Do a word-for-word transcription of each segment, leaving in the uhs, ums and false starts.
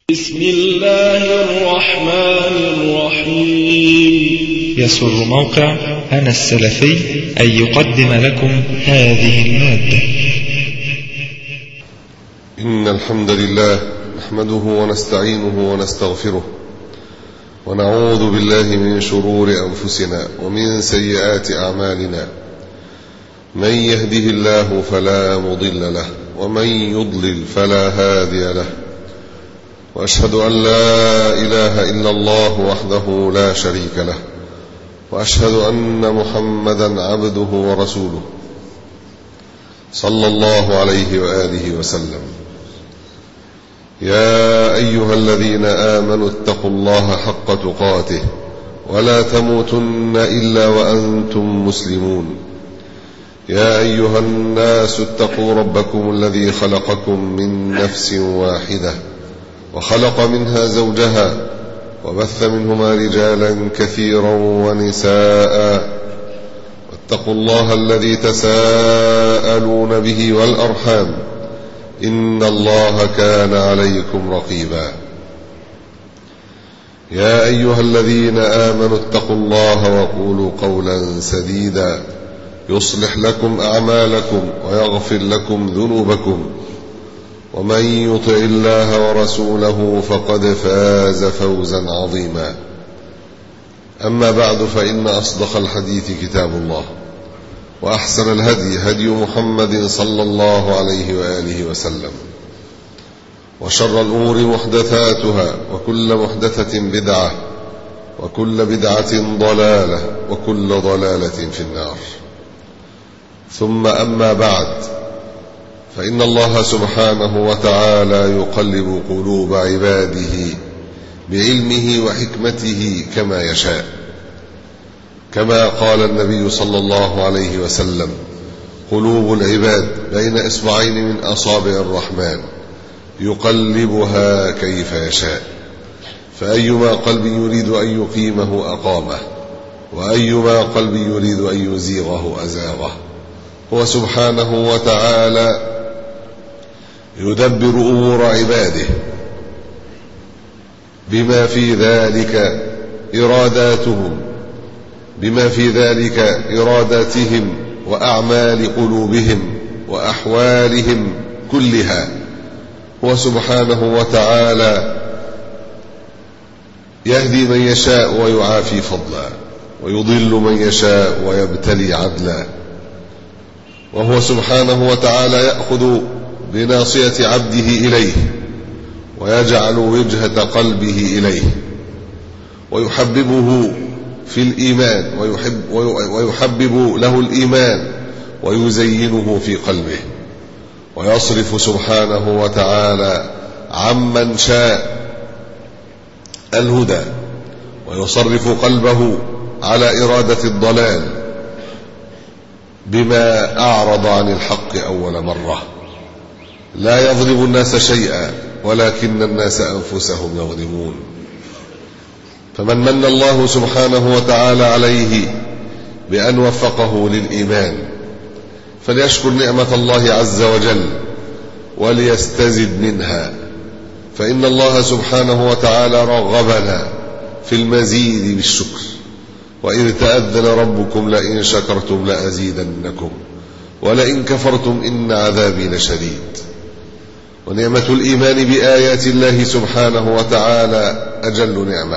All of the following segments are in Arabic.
بسم الله الرحمن الرحيم. يسر موقع أنا السلفي أن يقدم لكم هذه المادة. إن الحمد لله نحمده ونستعينه ونستغفره ونعوذ بالله من شرور أنفسنا ومن سيئات أعمالنا. من يهده الله فلا مضل له ومن يضلل فلا هادي له، وأشهد أن لا إله إلا الله وحده لا شريك له، وأشهد أن محمدا عبده ورسوله صلى الله عليه وآله وسلم. يا أيها الذين آمنوا اتقوا الله حق تقاته ولا تموتن إلا وأنتم مسلمون. يا أيها الناس اتقوا ربكم الذي خلقكم من نفس واحدة وخلق منها زوجها وبث منهما رجالا كثيرا ونساء، واتقوا الله الذي تساءلون به والأرحام إن الله كان عليكم رقيبا. يا أيها الذين آمنوا اتقوا الله وقولوا قولا سديدا يصلح لكم أعمالكم ويغفر لكم ذنوبكم، ومن يطع الله ورسوله فقد فاز فوزا عظيما. أما بعد، فإن أصدق الحديث كتاب الله، وأحسن الهدي هدي محمد صلى الله عليه وآله وسلم، وشر الأمور محدثاتها، وكل محدثة بدعة، وكل بدعة ضلالة، وكل ضلالة في النار. ثم أما بعد، فإن الله سبحانه وتعالى يقلب قلوب عباده بعلمه وحكمته كما يشاء، كما قال النبي صلى الله عليه وسلم: قلوب العباد بين إصبعين من أصابع الرحمن يقلبها كيف يشاء، فأيما قلب يريد أن يقيمه أقامه، وأيما قلب يريد أن يزيغه أزاغه. هو سبحانه وتعالى يدبر أمور عباده بما في ذلك إراداتهم بما في ذلك إراداتهم وأعمال قلوبهم وأحوالهم كلها. هو سبحانه وتعالى يهدي من يشاء ويعافي فضلا، ويضل من يشاء ويبتلي عدلا. وهو سبحانه وتعالى يأخذ بناصية عبده إليه ويجعل وجهة قلبه إليه، ويحببه في الإيمان ويحب ويحبب له الإيمان ويزينه في قلبه، ويصرف سبحانه وتعالى عمن شاء الهدى، ويصرف قلبه على إرادة الضلال بما أعرض عن الحق أول مرة. لا يظلم الناس شيئا ولكن الناس أنفسهم يظلمون. فمن من الله سبحانه وتعالى عليه بأن وفقه للإيمان فليشكر نعمة الله عز وجل وليستزد منها، فإن الله سبحانه وتعالى رغبنا في المزيد بالشكر. وإذ تأذن ربكم لئن شكرتم لأزيدنكم ولئن كفرتم إن عذابي لشديد. ونعمة الإيمان بآيات الله سبحانه وتعالى أجل نعمة،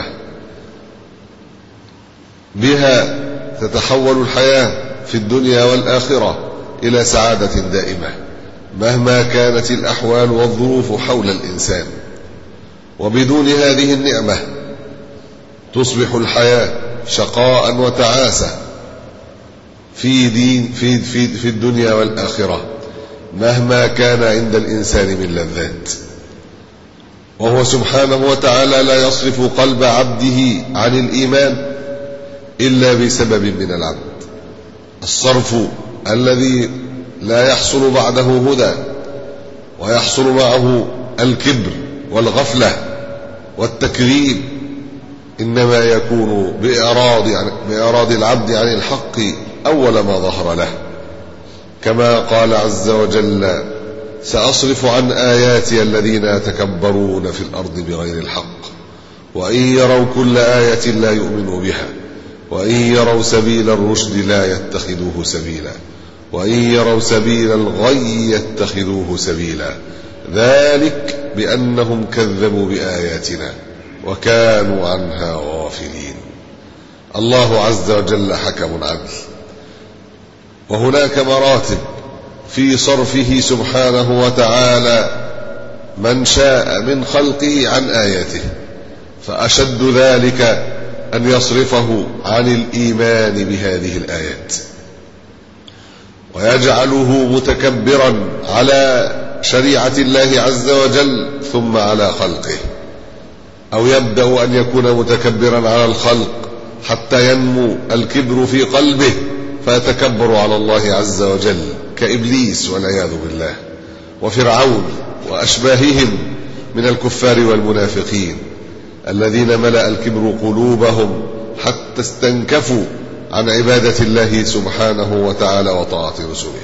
بها تتحول الحياة في الدنيا والآخرة إلى سعادة دائمة مهما كانت الأحوال والظروف حول الإنسان. وبدون هذه النعمة تصبح الحياة شقاء وتعاسة في دين في في في الدنيا والآخرة مهما كان عند الإنسان من لذات. وهو سبحانه وتعالى لا يصرف قلب عبده عن الإيمان إلا بسبب من العبد. الصرف الذي لا يحصل بعده هدى ويحصل معه الكبر والغفلة والتكذيب إنما يكون بإعراض عن بإعراض العبد عن الحق أول ما ظهر له، كما قال عز وجل: سأصرف عن آياتي الذين يتكبرون في الأرض بغير الحق وإن يروا كل آية لا يؤمنوا بها وإن يروا سبيل الرشد لا يتخذوه سبيلا وإن يروا سبيل الغي يتخذوه سبيلا ذلك بأنهم كذبوا بآياتنا وكانوا عنها غافلين. الله عز وجل حكم عدل، وهناك مراتب في صرفه سبحانه وتعالى من شاء من خلقه عن آياته، فأشد ذلك أن يصرفه عن الإيمان بهذه الآيات ويجعله متكبرا على شريعة الله عز وجل ثم على خلقه، أو يبدأ أن يكون متكبرا على الخلق حتى ينمو الكبر في قلبه فيتكبر على الله عز وجل كإبليس والعياذ بالله وفرعون وأشباههم من الكفار والمنافقين الذين ملأ الكبر قلوبهم حتى استنكفوا عن عبادة الله سبحانه وتعالى وطاعة رسله.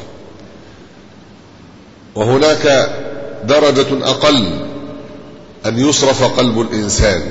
وهناك درجة أقل أن يصرف قلب الإنسان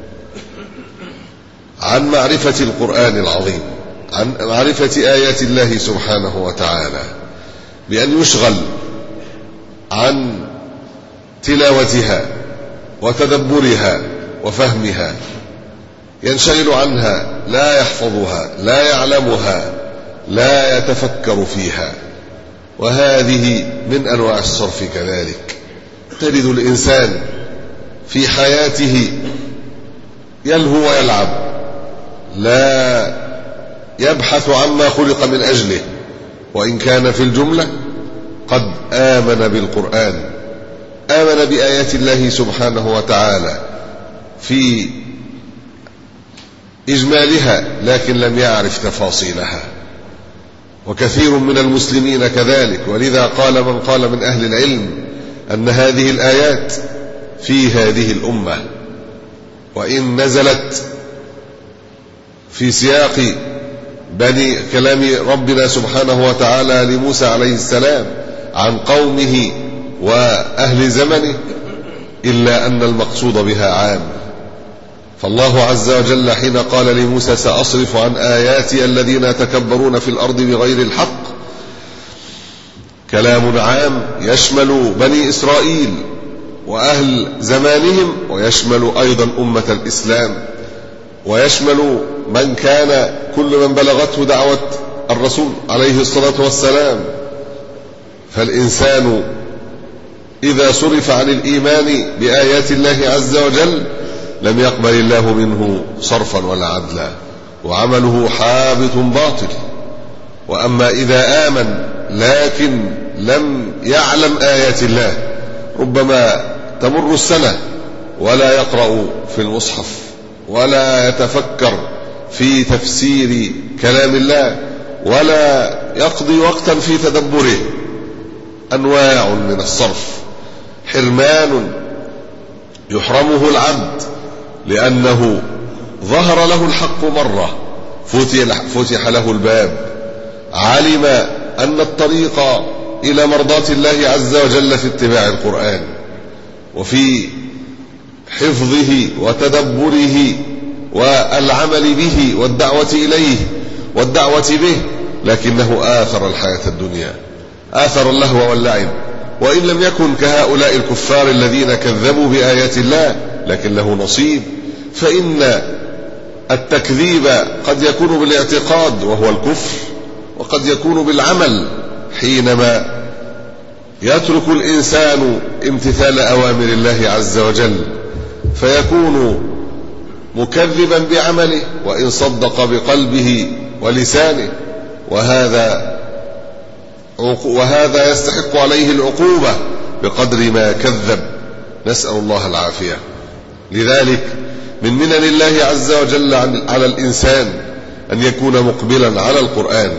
عن معرفة القرآن العظيم، عن معرفة آيات الله سبحانه وتعالى، بأن يشغل عن تلاوتها وتدبرها وفهمها، ينشغل عنها، لا يحفظها، لا يعلمها، لا يتفكر فيها. وهذه من أنواع الصرف كذلك. تجد الإنسان في حياته يلهو ويلعب، لا يبحث عما خلق من أجله، وإن كان في الجملة قد آمن بالقرآن، آمن بآيات الله سبحانه وتعالى في إجمالها، لكن لم يعرف تفاصيلها. وكثير من المسلمين كذلك، ولذا قال من قال من أهل العلم أن هذه الآيات في هذه الأمة، وإن نزلت في سياق بني كلام ربنا سبحانه وتعالى لموسى عليه السلام عن قومه وأهل زمنه، إلا أن المقصود بها عام. فالله عز وجل حين قال لموسى سأصرف عن آياتي الذين يتكبرون في الأرض بغير الحق، كلام عام يشمل بني إسرائيل وأهل زمانهم، ويشمل أيضا أمة الإسلام، ويشمل من كان كل من بلغته دعوة الرسول عليه الصلاة والسلام. فالإنسان إذا صرف عن الإيمان بآيات الله عز وجل لم يقبل الله منه صرفا ولا عدلا، وعمله حابط باطل. وأما إذا آمن لكن لم يعلم آيات الله، ربما تمر السنة ولا يقرأ في المصحف ولا يتفكر في تفسير كلام الله ولا يقضي وقتا في تدبره. أنواع من الصرف، حرمان يحرمه العبد لأنه ظهر له الحق مرة فتح له الباب، علم أن الطريق إلى مرضاة الله عز وجل في اتباع القرآن وفي حفظه وتدبره والعمل به والدعوة إليه والدعوة به، لكنه آثر الحياة الدنيا، آثر اللهو واللعب. وإن لم يكن كهؤلاء الكفار الذين كذبوا بآيات الله، لكن له نصيب. فإن التكذيب قد يكون بالاعتقاد وهو الكفر، وقد يكون بالعمل حينما يترك الإنسان امتثال أوامر الله عز وجل فيكون مكذبا بعمله وإن صدق بقلبه ولسانه، وهذا وهذا يستحق عليه العقوبة بقدر ما كذب، نسأل الله العافية. لذلك من منن الله عز وجل على الإنسان أن يكون مقبلا على القرآن،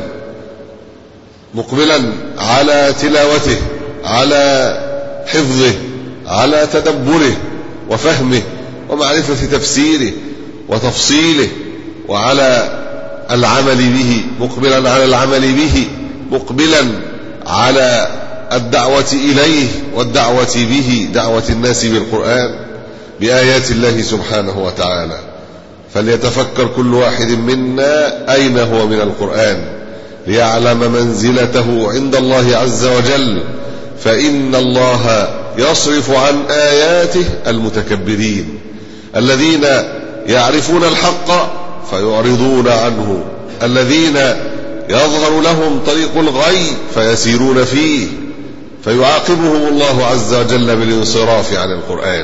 مقبلا على تلاوته، على حفظه، على تدبره وفهمه ومعرفة تفسيره وتفصيله، وعلى العمل به، مقبلا على العمل به، مقبلا على الدعوة إليه والدعوة به، دعوة الناس بالقرآن بآيات الله سبحانه وتعالى. فليتفكر كل واحد منا أين هو من القرآن ليعلم منزلته عند الله عز وجل، فإن الله يصرف عن آياته المتكبرين الذين يعرفون الحق فيعرضون عنه، الذين يظهر لهم طريق الغي فيسيرون فيه، فيعاقبهم الله عز وجل بالانصراف عن القرآن.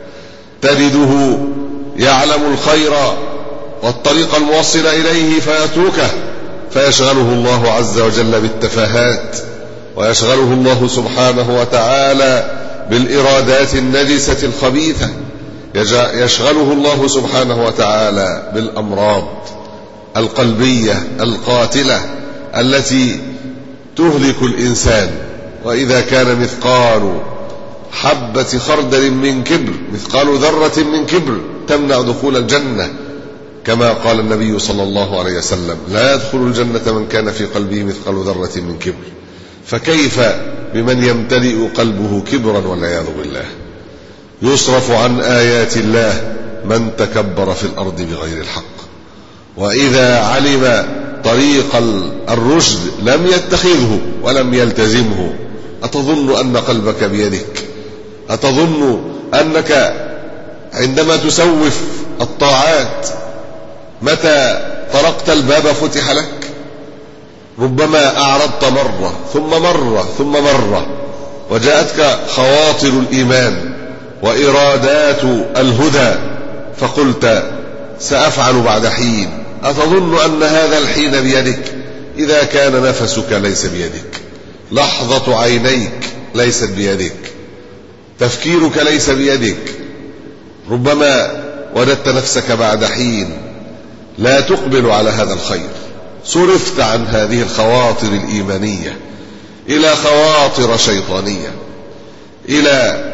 تجده يعلم الخير والطريق الموصل إليه فيتركه، فيشغله الله عز وجل بالتفاهات، ويشغله الله سبحانه وتعالى بالإرادات النجسة الخبيثة، يشغله الله سبحانه وتعالى بالأمراض القلبية القاتلة التي تهلك الإنسان. وإذا كان مثقال حبة خردل من كبر، مثقال ذرة من كبر، تمنع دخول الجنة، كما قال النبي صلى الله عليه وسلم: لا يدخل الجنة من كان في قلبه مثقال ذرة من كبر. فكيف بمن يمتلئ قلبه كبرا والعياذ بالله؟ يصرف عن آيات الله من تكبر في الأرض بغير الحق، وإذا علم طريق الرشد لم يتخذه ولم يلتزمه. أتظن أن قلبك بيدك؟ أتظن أنك عندما تسوف الطاعات متى طرقت الباب فتح لك؟ ربما أعرضت مرة ثم مرة ثم مرة، وجاءتك خواطر الإيمان وإرادات الهدى فقلت سأفعل بعد حين. أتظن أن هذا الحين بيدك؟ إذا كان نفسك ليس بيدك، لحظة عينيك ليست بيدك، تفكيرك ليس بيدك، ربما وجدت نفسك بعد حين لا تقبل على هذا الخير، صرفت عن هذه الخواطر الإيمانية إلى خواطر شيطانية، إلى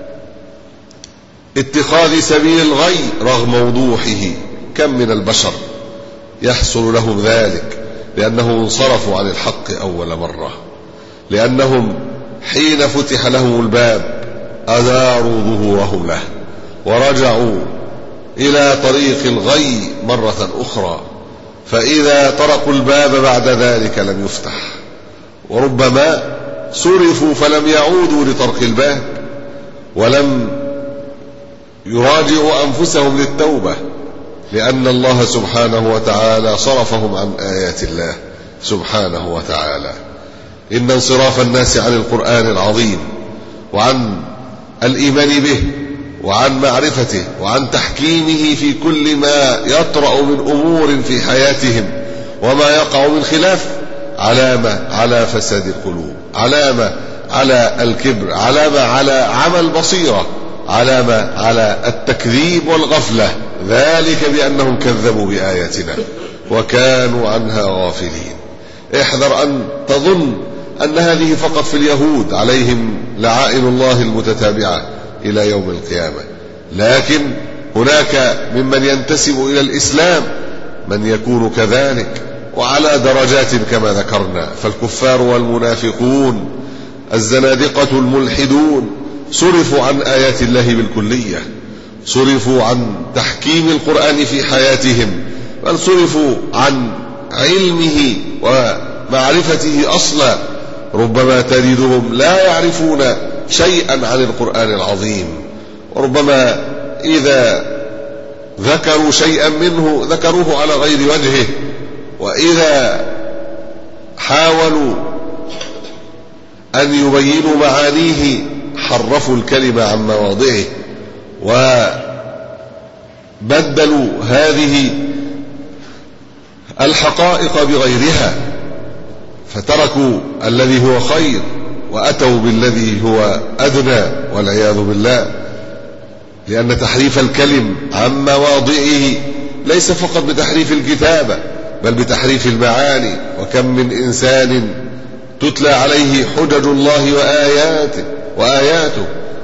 اتخاذ سبيل الغي رغم وضوحه. كم من البشر يحصل لهم ذلك لأنهم انصرفوا عن الحق أول مرة، لأنهم حين فتح لهم الباب أداروا ظهورهم له ورجعوا إلى طريق الغي مرة أخرى، فإذا طرقوا الباب بعد ذلك لم يفتح، وربما صرفوا فلم يعودوا لطرق الباب ولم يراجعوا أنفسهم للتوبة، لأن الله سبحانه وتعالى صرفهم عن آيات الله سبحانه وتعالى. إن انصراف الناس عن القرآن العظيم وعن الإيمان به وعن معرفته وعن تحكيمه في كل ما يطرأ من أمور في حياتهم وما يقع من خلاف علامة على فساد القلوب، علامة على الكبر، علامة على عمى البصيرة، علامة على التكذيب والغفلة، ذلك بأنهم كذبوا بآياتنا وكانوا عنها غافلين. احذر أن تظن أن هذه فقط في اليهود عليهم لعائن الله المتتابعة إلى يوم القيامة، لكن هناك ممن ينتسب إلى الإسلام من يكون كذلك وعلى درجات كما ذكرنا. فالكفار والمنافقون الزنادقة الملحدون صرفوا عن آيات الله بالكلية، صرفوا عن تحكيم القرآن في حياتهم، بل صرفوا عن علمه ومعرفته أصلا. ربما تجدهم لا يعرفون شيئا عن القرآن العظيم، وربما إذا ذكروا شيئا منه ذكروه على غير وجهه، وإذا حاولوا أن يبينوا معانيه حرفوا الكلمة عن مواضعه وبدلوا هذه الحقائق بغيرها، فتركوا الذي هو خير وأتوا بالذي هو أدنى والعياذ بالله. لأن تحريف الكلم عن مواضعه ليس فقط بتحريف الكتابة بل بتحريف المعاني. وكم من إنسان تتلى عليه حجج الله وآياته وآياته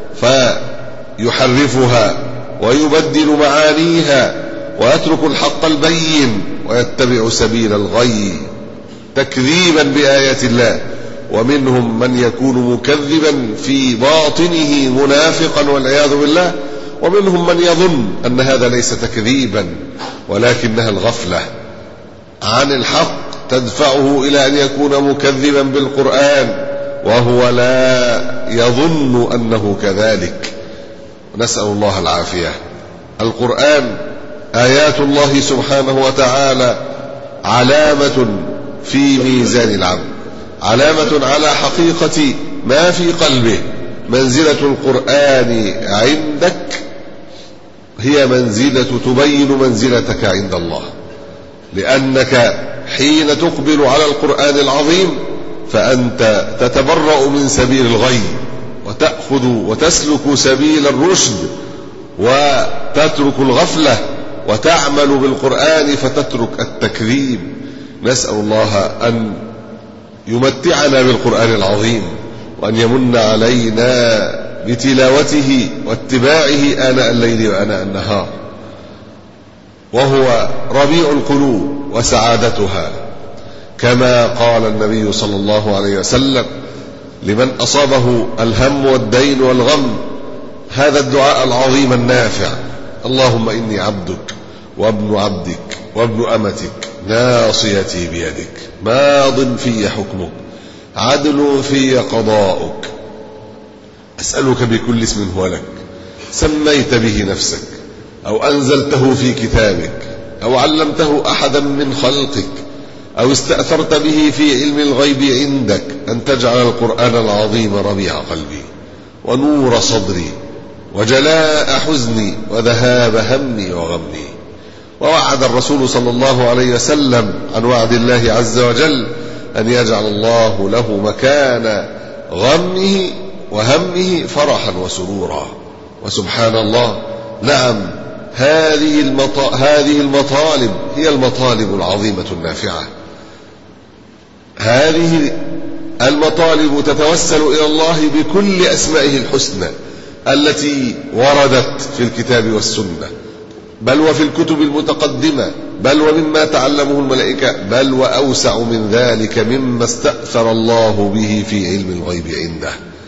فيحرفها ويبدل معانيها ويترك الحق البين ويتبع سبيل الغي تكذيبا بآيات الله ومنهم من يكون مكذبا في باطنه منافقا والعياذ بالله، ومنهم من يظن أن هذا ليس تكذيبا ولكنها الغفلة عن الحق تدفعه إلى أن يكون مكذبا بالقرآن وهو لا يظن أنه كذلك. نسأل الله العافية. القرآن آيات الله سبحانه وتعالى علامة في ميزان العبد، علامة على حقيقة ما في قلبه. منزلة القرآن عندك هي منزلة تبين منزلتك عند الله، لأنك حين تقبل على القرآن العظيم فأنت تتبرأ من سبيل الغي وتأخذ وتسلك سبيل الرشد وتترك الغفلة وتعمل بالقرآن فتترك التكذيب. نسأل الله أن يمتعنا بالقرآن العظيم وأن يمن علينا بتلاوته واتباعه آناء الليل وآناء النهار، وهو ربيع القلوب وسعادتها، كما قال النبي صلى الله عليه وسلم لمن أصابه الهم والدين والغم هذا الدعاء العظيم النافع: اللهم إني عبدك وابن عبدك وابن أمتك ناصيتي بيدك ماض في حكمك عدل في قضاؤك، أسألك بكل اسم هو لك سميت به نفسك أو أنزلته في كتابك أو علمته أحدا من خلقك أو استأثرت به في علم الغيب عندك أن تجعل القرآن العظيم ربيع قلبي ونور صدري وجلاء حزني وذهاب همي وغمي. ووعد الرسول صلى الله عليه وسلم عن وعد الله عز وجل أن يجعل الله له مكان غمه وهمه فرحا وسرورا. وسبحان الله، نعم، هذه هذه المطالب هي المطالب العظيمة النافعة. هذه المطالب تتوسل إلى الله بكل أسمائه الحسنى التي وردت في الكتاب والسنة، بل وفي الكتب المتقدمة، بل ومما تعلمه الملائكة، بل وأوسع من ذلك مما استأثر الله به في علم الغيب عنده.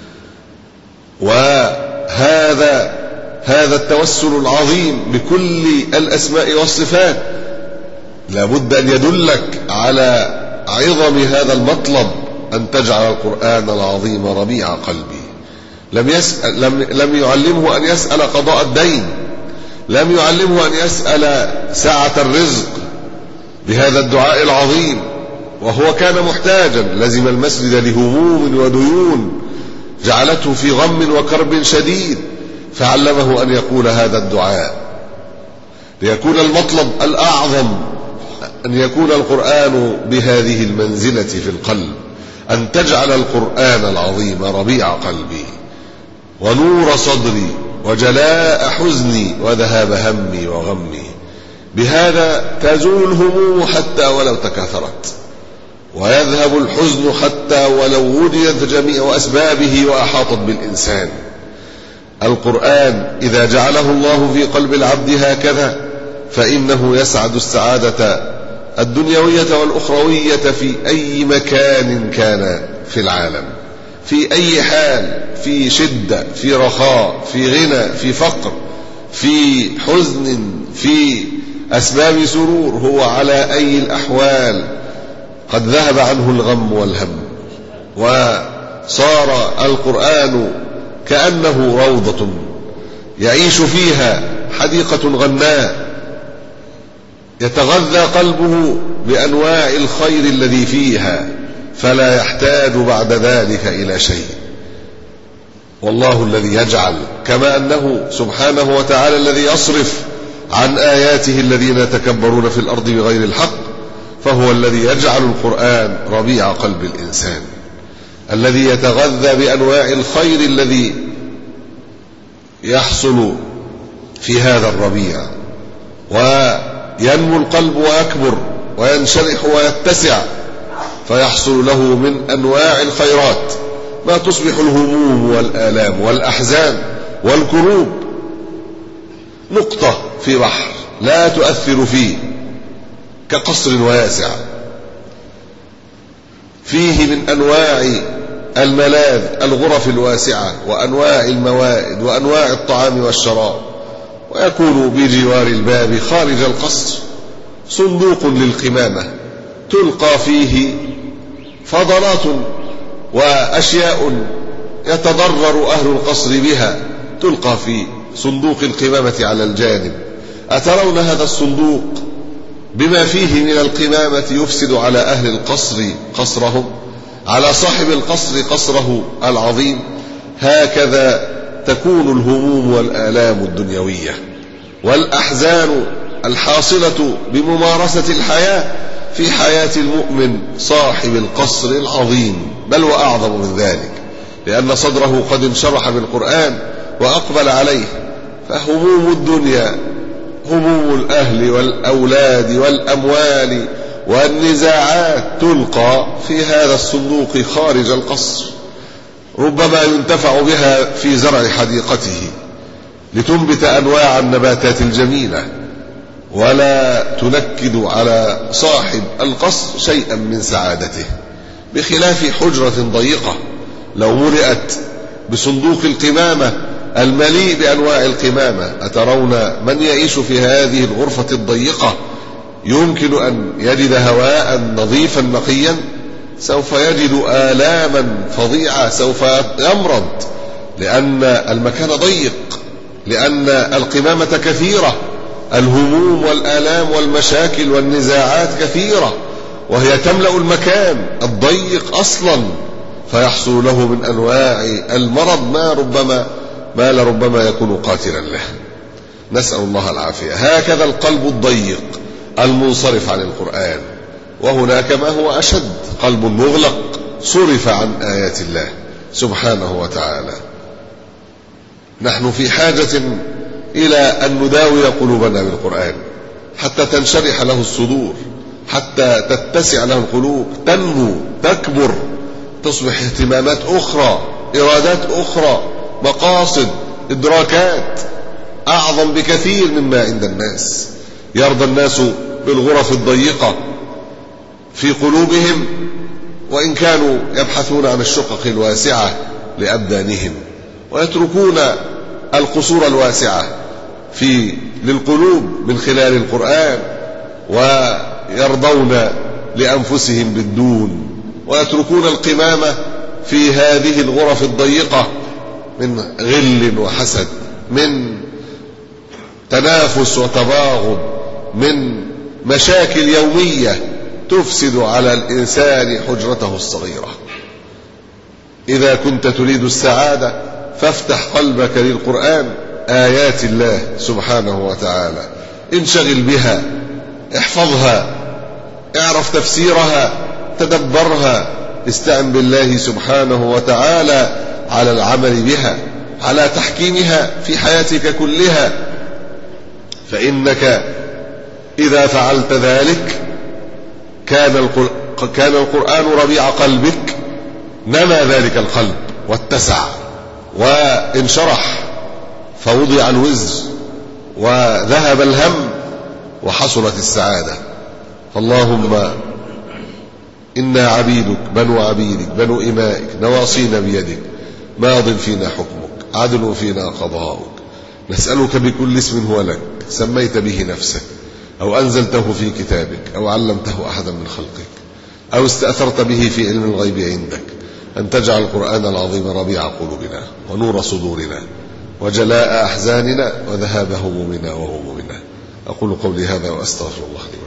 وهذا هذا التوسل العظيم بكل الأسماء والصفات لابد أن يدلك على عظم هذا المطلب، أن تجعل القرآن العظيم ربيع قلبي. لم يسأل لم, لم يعلمه أن يسأل قضاء الدين، لم يعلمه أن يسأل سعة الرزق بهذا الدعاء العظيم، وهو كان محتاجا، لزم المسجد لهموم وديون جعلته في غم وكرب شديد، فعلمه أن يقول هذا الدعاء ليكون المطلب الأعظم أن يكون القرآن بهذه المنزلة في القلب، أن تجعل القرآن العظيم ربيع قلبي ونور صدري وجلاء حزني وذهاب همي وغمي. بهذا تزول الهموم حتى ولو تكاثرت، ويذهب الحزن حتى ولو وجدت جميع أسبابه وأحاطت بالإنسان. القرآن إذا جعله الله في قلب العبد هكذا فإنه يسعد السعادة الدنيوية والأخروية في أي مكان كان في العالم، في أي حال، في شدة، في رخاء، في غنى، في فقر، في حزن، في أسباب سرور، هو على أي الأحوال قد ذهب عنه الغم والهم، وصار القرآن كأنه روضة يعيش فيها حديقة غناء، يتغذى قلبه بأنواع الخير الذي فيها فلا يحتاج بعد ذلك إلى شيء. والله الذي يجعل، كما أنه سبحانه وتعالى الذي يصرف عن آياته الذين يتكبرون في الأرض بغير الحق، فهو الذي يجعل القرآن ربيع قلب الإنسان، الذي يتغذى بأنواع الخير الذي يحصل في هذا الربيع، وينمو القلب ويكبر وينشرح ويتسع، فيحصل له من أنواع الخيرات ما تصبح الهموم والآلام والأحزان والكروب نقطة في بحر لا تؤثر فيه، كقصر واسع فيه من أنواع الملاذ، الغرف الواسعة وأنواع الموائد وأنواع الطعام والشراب. ويكون بجوار الباب خارج القصر صندوق للقمامة تلقى فيه فضلات وأشياء يتضرر أهل القصر بها، تلقى في صندوق القمامة على الجانب. أترون هذا الصندوق بما فيه من القمامة يفسد على أهل القصر قصرهم، على صاحب القصر قصره العظيم؟ هكذا تكون الهموم والآلام الدنيوية والأحزان الحاصلة بممارسة الحياة في حياة المؤمن صاحب القصر العظيم، بل وأعظم من ذلك، لأن صدره قد انشرح بالقرآن وأقبل عليه. فهموم الدنيا، هموم الأهل والأولاد والأموال والنزاعات تلقى في هذا الصندوق خارج القصر، ربما ينتفع بها في زرع حديقته لتنبت أنواع النباتات الجميلة، ولا تنكد على صاحب القصر شيئا من سعادته، بخلاف حجرة ضيقة لو ملئت بصندوق القمامة المليء بأنواع القمامة. أترون من يعيش في هذه الغرفة الضيقة يمكن أن يجد هواء نظيفا نقيا؟ سوف يجد آلاما فظيعة، سوف يمرض، لأن المكان ضيق، لأن القمامة كثيرة، الهموم والآلام والمشاكل والنزاعات كثيرة، وهي تملأ المكان الضيق أصلا، فيحصل له من أنواع المرض ما ربما ما لربما يكون قاتلا له. نسأل الله العافية. هكذا القلب الضيق المنصرف عن القرآن. وهناك ما هو أشد، قلب مغلق صرف عن آيات الله سبحانه وتعالى. نحن في حاجة إلى أن نداوي قلوبنا بالقرآن حتى تنشرح له الصدور، حتى تتسع له القلوب، تنمو، تكبر، تصبح اهتمامات أخرى، إرادات أخرى، مقاصد، إدراكات أعظم بكثير مما عند الناس. يرضى الناس بالغرف الضيقة في قلوبهم وإن كانوا يبحثون عن الشقق الواسعة لأبدانهم، ويتركون القصور الواسعة في للقلوب من خلال القرآن، ويرضون لأنفسهم بالدون، ويتركون القمامة في هذه الغرف الضيقة من غل وحسد، من تنافس وتباغض، من مشاكل يومية تفسد على الإنسان حجرته الصغيرة. إذا كنت تريد السعادة فافتح قلبك للقرآن، آيات الله سبحانه وتعالى، انشغل بها، احفظها، اعرف تفسيرها، تدبرها، استعن بالله سبحانه وتعالى على العمل بها، على تحكيمها في حياتك كلها. فإنك إذا فعلت ذلك كان كان القرآن ربيع قلبك، نمى ذلك القلب واتسع وانشرح، فوضع الوزر وذهب الهم وحصلت السعادة. فاللهم إنا عبيدك بنو عبيدك بنو إمائك، نواصينا بيدك، ماض فينا حكمك، عدل فينا قضاؤك. نسألك بكل اسم هو لك سميت به نفسك أو أنزلته في كتابك أو علمته أحدا من خلقك أو استأثرت به في علم الغيب عندك، أن تجعل القرآن العظيم ربيع قلوبنا ونور صدورنا وجلاء أحزاننا وذهاب همومنا وهمومنا. أقول قولي هذا وأستغفر الله لي.